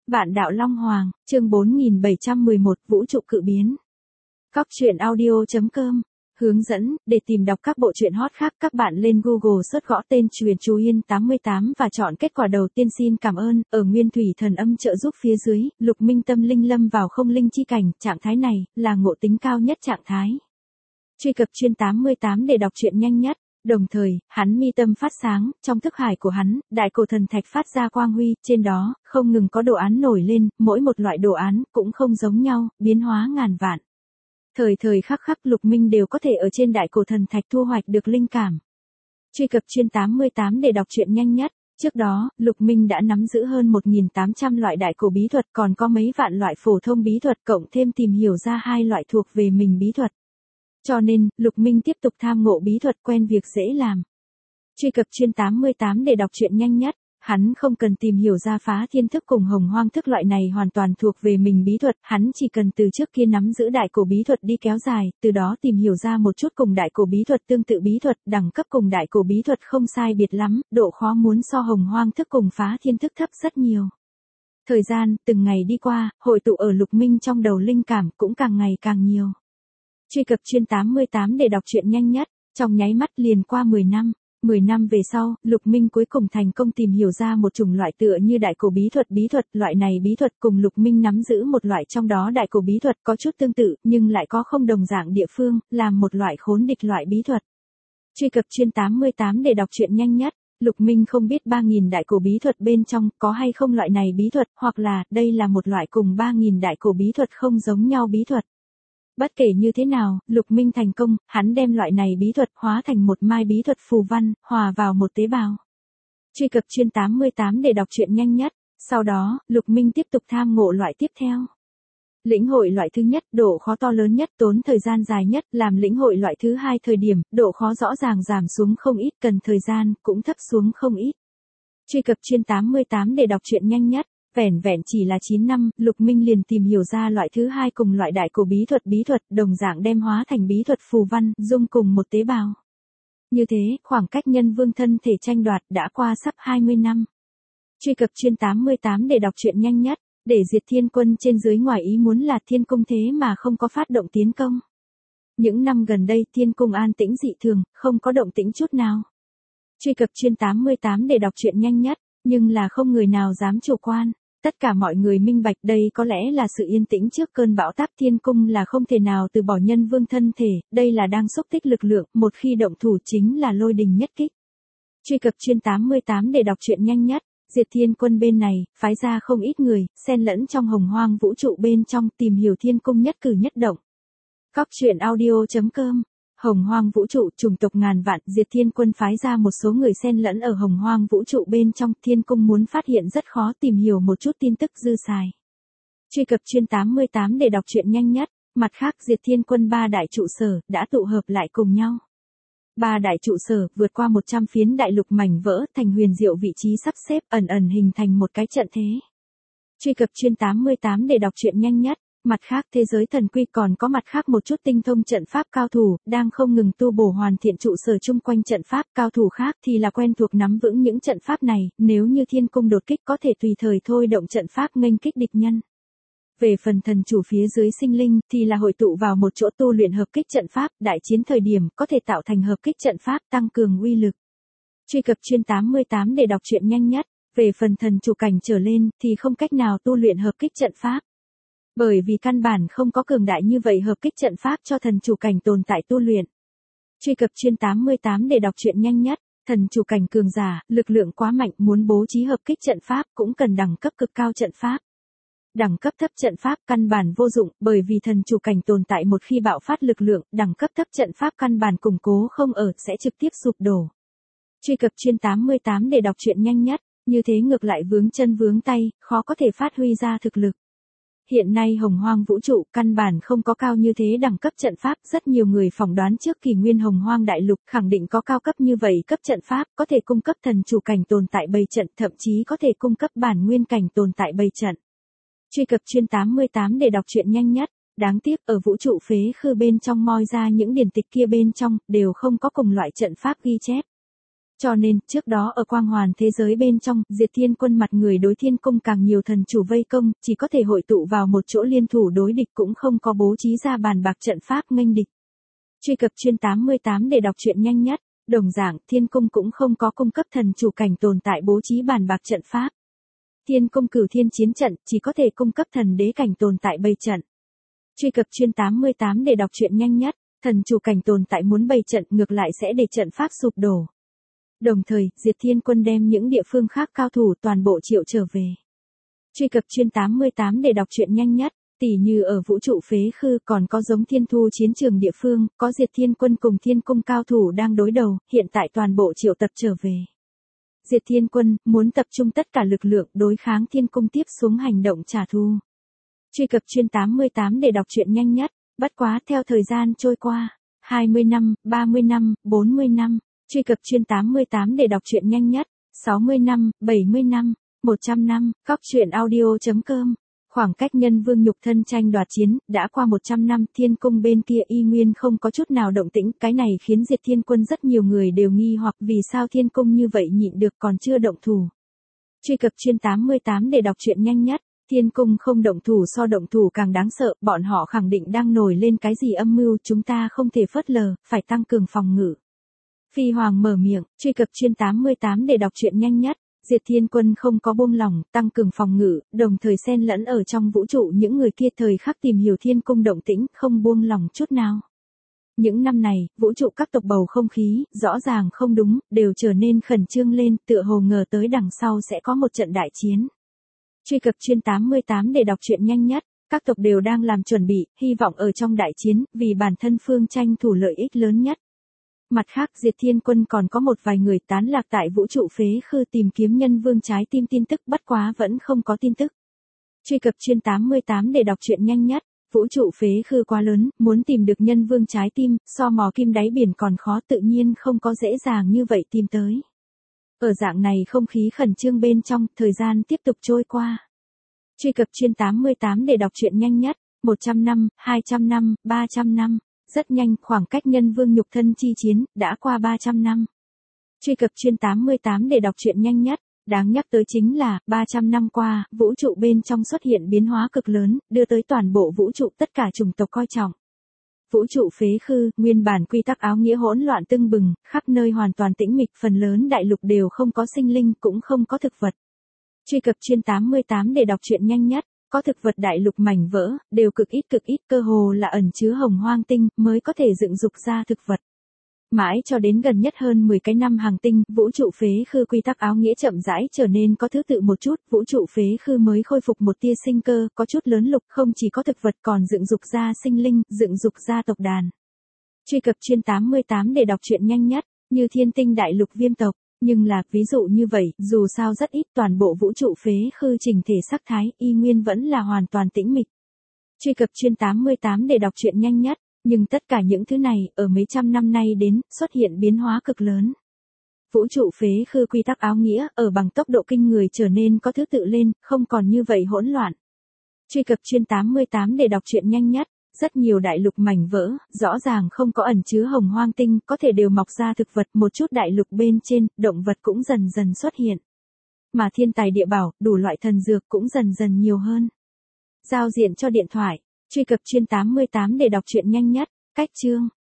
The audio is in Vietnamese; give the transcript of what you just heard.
Vạn đạo Long Hoàng, chương 4711, Vũ trụ cự biến. Cóc truyện audio.com. Hướng dẫn, để tìm đọc các bộ truyện hot khác các bạn lên Google search gõ tên Truyện Chú Yên 88 và chọn kết quả đầu tiên. Xin cảm ơn. Ở Nguyên Thủy Thần Âm trợ giúp phía dưới, Lục Minh tâm linh lâm vào không linh chi cảnh, trạng thái này là ngộ tính cao nhất trạng thái. Truy cập chuyên 88 để đọc truyện nhanh nhất. Đồng thời, hắn mi tâm phát sáng, trong thức hải của hắn, đại cổ thần thạch phát ra quang huy, trên đó, không ngừng có đồ án nổi lên, mỗi một loại đồ án, cũng không giống nhau, biến hóa ngàn vạn. Thời thời khắc khắc Lục Minh đều có thể ở trên đại cổ thần thạch thu hoạch được linh cảm. Truy cập chuyên 88 để đọc truyện nhanh nhất. Trước đó, Lục Minh đã nắm giữ hơn 1.800 loại đại cổ bí thuật, còn có mấy vạn loại phổ thông bí thuật, cộng thêm tìm hiểu ra 2 loại thuộc về mình bí thuật. Cho nên, Lục Minh tiếp tục tham ngộ bí thuật, quen việc dễ làm. Truy cập chuyên 88 để đọc truyện nhanh nhất. Hắn không cần tìm hiểu ra phá thiên thức cùng hồng hoang thức, loại này hoàn toàn thuộc về mình bí thuật, hắn chỉ cần từ trước kia nắm giữ đại cổ bí thuật đi kéo dài, từ đó tìm hiểu ra một chút cùng đại cổ bí thuật tương tự bí thuật, đẳng cấp cùng đại cổ bí thuật không sai biệt lắm, độ khó muốn so hồng hoang thức cùng phá thiên thức thấp rất nhiều. Thời gian, từng ngày đi qua, hội tụ ở Lục Minh trong đầu linh cảm cũng càng ngày càng nhiều. Truy cập chuyên 88 để đọc truyện nhanh nhất, trong nháy mắt liền qua 10 năm. 10 năm về sau, Lục Minh cuối cùng thành công tìm hiểu ra một chủng loại tựa như đại cổ bí thuật, loại này bí thuật cùng Lục Minh nắm giữ một loại trong đó đại cổ bí thuật có chút tương tự, nhưng lại có không đồng dạng địa phương, làm một loại khốn địch loại bí thuật. Truy cập chuyên 88 để đọc truyện nhanh nhất. Lục Minh không biết 3.000 đại cổ bí thuật bên trong có hay không loại này bí thuật, hoặc là đây là một loại cùng 3.000 đại cổ bí thuật không giống nhau bí thuật. Bất kể như thế nào, Lục Minh thành công, hắn đem loại này bí thuật hóa thành một mai bí thuật phù văn, hòa vào một tế bào. Truy cập chuyên 88 để đọc truyện nhanh nhất. Sau đó, Lục Minh tiếp tục tham ngộ loại tiếp theo. Lĩnh hội loại thứ nhất, độ khó to lớn nhất, tốn thời gian dài nhất, làm lĩnh hội loại thứ hai thời điểm, độ khó rõ ràng giảm xuống không ít, cần thời gian, cũng thấp xuống không ít. Truy cập chuyên 88 để đọc truyện nhanh nhất. Vẻn vẹn chỉ là 9 năm, Lục Minh liền tìm hiểu ra loại thứ hai cùng loại đại cổ bí thuật, đồng dạng đem hóa thành bí thuật phù văn, dung cùng một tế bào. Như thế, khoảng cách nhân vương thân thể tranh đoạt đã qua sắp 20 năm. Truy cập chuyên 88 để đọc truyện nhanh nhất, để diệt thiên quân trên dưới ngoài ý muốn là thiên cung thế mà không có phát động tiến công. Những năm gần đây thiên cung an tĩnh dị thường, không có động tĩnh chút nào. Truy cập chuyên 88 để đọc truyện nhanh nhất, nhưng là không người nào dám chủ quan. Tất cả mọi người minh bạch đây có lẽ là sự yên tĩnh trước cơn bão táp, thiên cung là không thể nào từ bỏ nhân vương thân thể, đây là đang xúc tích lực lượng, một khi động thủ chính là lôi đình nhất kích. Truy cập chuyên 88 để đọc truyện nhanh nhất, diệt thiên quân bên này, phái ra không ít người, xen lẫn trong hồng hoang vũ trụ bên trong tìm hiểu thiên cung nhất cử nhất động. Cóc truyện audio.com. Hồng hoang vũ trụ, chủng tộc ngàn vạn, diệt thiên quân phái ra một số người xen lẫn ở hồng hoang vũ trụ bên trong, thiên cung muốn phát hiện rất khó, tìm hiểu một chút tin tức dư xài. Truy cập chuyên 88 để đọc truyện nhanh nhất. Mặt khác, diệt thiên quân 3 đại trụ sở đã tụ hợp lại cùng nhau. 3 đại trụ sở vượt qua 100 phiến đại lục mảnh vỡ, thành huyền diệu vị trí sắp xếp, ẩn ẩn hình thành một cái trận thế. Truy cập chuyên 88 để đọc truyện nhanh nhất. Mặt khác, thế giới thần quy còn có mặt khác một chút tinh thông trận pháp cao thủ, đang không ngừng tu bổ hoàn thiện trụ sở chung quanh trận pháp, cao thủ khác thì là quen thuộc nắm vững những trận pháp này, nếu như thiên cung đột kích có thể tùy thời thôi động trận pháp nghênh kích địch nhân. Về phần thần chủ phía dưới sinh linh thì là hội tụ vào một chỗ tu luyện hợp kích trận pháp, đại chiến thời điểm có thể tạo thành hợp kích trận pháp, tăng cường uy lực. Truy cập chuyên 88 để đọc truyện nhanh nhất. Về phần thần chủ cảnh trở lên thì không cách nào tu luyện hợp kích trận pháp. Bởi vì căn bản không có cường đại như vậy hợp kích trận pháp cho thần chủ cảnh tồn tại tu luyện. Truy cập chuyên 88 để đọc truyện nhanh nhất. Thần chủ cảnh cường giả, lực lượng quá mạnh, muốn bố trí hợp kích trận pháp cũng cần đẳng cấp cực cao trận pháp. Đẳng cấp thấp trận pháp căn bản vô dụng, bởi vì thần chủ cảnh tồn tại một khi bạo phát lực lượng, đẳng cấp thấp trận pháp căn bản củng cố không ở, sẽ trực tiếp sụp đổ. Truy cập chuyên 88 để đọc truyện nhanh nhất. Như thế ngược lại vướng chân vướng tay, khó có thể phát huy ra thực lực. Hiện nay hồng hoang vũ trụ căn bản không có cao như thế đẳng cấp trận pháp, rất nhiều người phỏng đoán trước kỷ nguyên hồng hoang đại lục khẳng định có cao cấp như vậy cấp trận pháp, có thể cung cấp thần chủ cảnh tồn tại bày trận, thậm chí có thể cung cấp bản nguyên cảnh tồn tại bày trận. Truy cập chuyên 88 để đọc truyện nhanh nhất. Đáng tiếc ở vũ trụ phế khư bên trong moi ra những điển tịch kia bên trong đều không có cùng loại trận pháp ghi chép. Cho nên, trước đó ở quang hoàn thế giới bên trong, Diệt Thiên Quân mặt người đối thiên cung càng nhiều thần chủ vây công, chỉ có thể hội tụ vào một chỗ liên thủ đối địch cũng không có bố trí ra bàn bạc trận pháp nghênh địch. Truy cập chuyên 88 để đọc truyện nhanh nhất. Đồng dạng, thiên cung cũng không có cung cấp thần chủ cảnh tồn tại bố trí bàn bạc trận pháp. Thiên cung cửu thiên chiến trận chỉ có thể cung cấp thần đế cảnh tồn tại bày trận. Truy cập chuyên 88 để đọc truyện nhanh nhất. Thần chủ cảnh tồn tại muốn bày trận ngược lại sẽ để trận pháp sụp đổ. Đồng thời, Diệt Thiên Quân đem những địa phương khác cao thủ toàn bộ triệu trở về. Truy cập chuyên 88 để đọc truyện nhanh nhất. Tỷ như ở vũ trụ phế khư còn có giống thiên thu chiến trường địa phương, có Diệt Thiên Quân cùng thiên cung cao thủ đang đối đầu, hiện tại toàn bộ triệu tập trở về. Diệt Thiên Quân muốn tập trung tất cả lực lượng đối kháng thiên cung tiếp xuống hành động trả thù. Truy cập chuyên 88 để đọc truyện nhanh nhất. Bất quá theo thời gian trôi qua, 20 năm, 30 năm, 40 năm, truy cập chuyên 88 để đọc truyện nhanh nhất, 60 năm, 70 năm, 100 năm, cóc truyện audio.com. Khoảng cách nhân vương nhục thân tranh đoạt chiến, đã qua 100 năm, thiên cung bên kia y nguyên không có chút nào động tĩnh, cái này khiến Diệt Thiên Quân rất nhiều người đều nghi hoặc vì sao thiên cung như vậy nhịn được còn chưa động thủ. Truy cập chuyên 88 để đọc truyện nhanh nhất. Thiên cung không động thủ so động thủ càng đáng sợ, bọn họ khẳng định đang nổi lên cái gì âm mưu, chúng ta không thể phớt lờ, phải tăng cường phòng ngự. Phi Hoàng mở miệng, truy cập chuyên 88 để đọc truyện nhanh nhất. Diệt Thiên Quân không có buông lỏng, tăng cường phòng ngự, đồng thời xen lẫn ở trong vũ trụ những người kia thời khắc tìm hiểu thiên cung động tĩnh, không buông lỏng chút nào. Những năm này, vũ trụ các tộc bầu không khí, rõ ràng không đúng, đều trở nên khẩn trương lên, tựa hồ ngờ tới đằng sau sẽ có một trận đại chiến. Truy cập chuyên 88 để đọc truyện nhanh nhất. Các tộc đều đang làm chuẩn bị, hy vọng ở trong đại chiến, vì bản thân phương tranh thủ lợi ích lớn nhất. Mặt khác, Diệt Thiên Quân còn có một vài người tán lạc tại vũ trụ phế khư tìm kiếm nhân vương trái tim tin tức, bất quá vẫn không có tin tức. Truy cập chuyên 88 để đọc truyện nhanh nhất. Vũ trụ phế khư quá lớn, muốn tìm được nhân vương trái tim, so mò kim đáy biển còn khó, tự nhiên không có dễ dàng như vậy tìm tới. Ở dạng này không khí khẩn trương bên trong, thời gian tiếp tục trôi qua. Truy cập chuyên 88 để đọc truyện nhanh nhất. 100 năm, 200 năm, 300 năm. Rất nhanh, khoảng cách nhân vương nhục thân chi chiến, đã qua 300 năm. Truy cập chuyên 88 để đọc truyện nhanh nhất. Đáng nhắc tới chính là, 300 năm qua, vũ trụ bên trong xuất hiện biến hóa cực lớn, đưa tới toàn bộ vũ trụ tất cả chủng tộc coi trọng. Vũ trụ phế khư, nguyên bản quy tắc áo nghĩa hỗn loạn tưng bừng, khắp nơi hoàn toàn tĩnh mịch, phần lớn đại lục đều không có sinh linh, cũng không có thực vật. Truy cập chuyên 88 để đọc truyện nhanh nhất. Có thực vật đại lục mảnh vỡ, đều cực ít, cơ hồ là ẩn chứa hồng hoang tinh, mới có thể dựng dục ra thực vật. Mãi cho đến gần nhất hơn 10 cái năm hàng tinh, vũ trụ phế khư quy tắc áo nghĩa chậm rãi trở nên có thứ tự một chút, vũ trụ phế khư mới khôi phục một tia sinh cơ, có chút lớn lục, không chỉ có thực vật còn dựng dục ra sinh linh, dựng dục ra tộc đàn. Truy cập chuyên 88 để đọc truyện nhanh nhất, như thiên tinh đại lục viêm tộc. Nhưng là, ví dụ như vậy, dù sao rất ít, toàn bộ vũ trụ phế khư trình thể sắc thái, y nguyên vẫn là hoàn toàn tĩnh mịch. Truy cập chuyên 88 để đọc truyện nhanh nhất, nhưng tất cả những thứ này, ở mấy trăm năm nay đến, xuất hiện biến hóa cực lớn. Vũ trụ phế khư quy tắc áo nghĩa, ở bằng tốc độ kinh người trở nên có thứ tự lên, không còn như vậy hỗn loạn. Truy cập chuyên 88 để đọc truyện nhanh nhất. Rất nhiều đại lục mảnh vỡ, rõ ràng không có ẩn chứa hồng hoang tinh, có thể đều mọc ra thực vật, một chút đại lục bên trên, động vật cũng dần dần xuất hiện. Mà thiên tài địa bảo, đủ loại thần dược cũng dần dần nhiều hơn. Giao diện cho điện thoại, truy cập chuyên 88 để đọc truyện nhanh nhất, cách chương.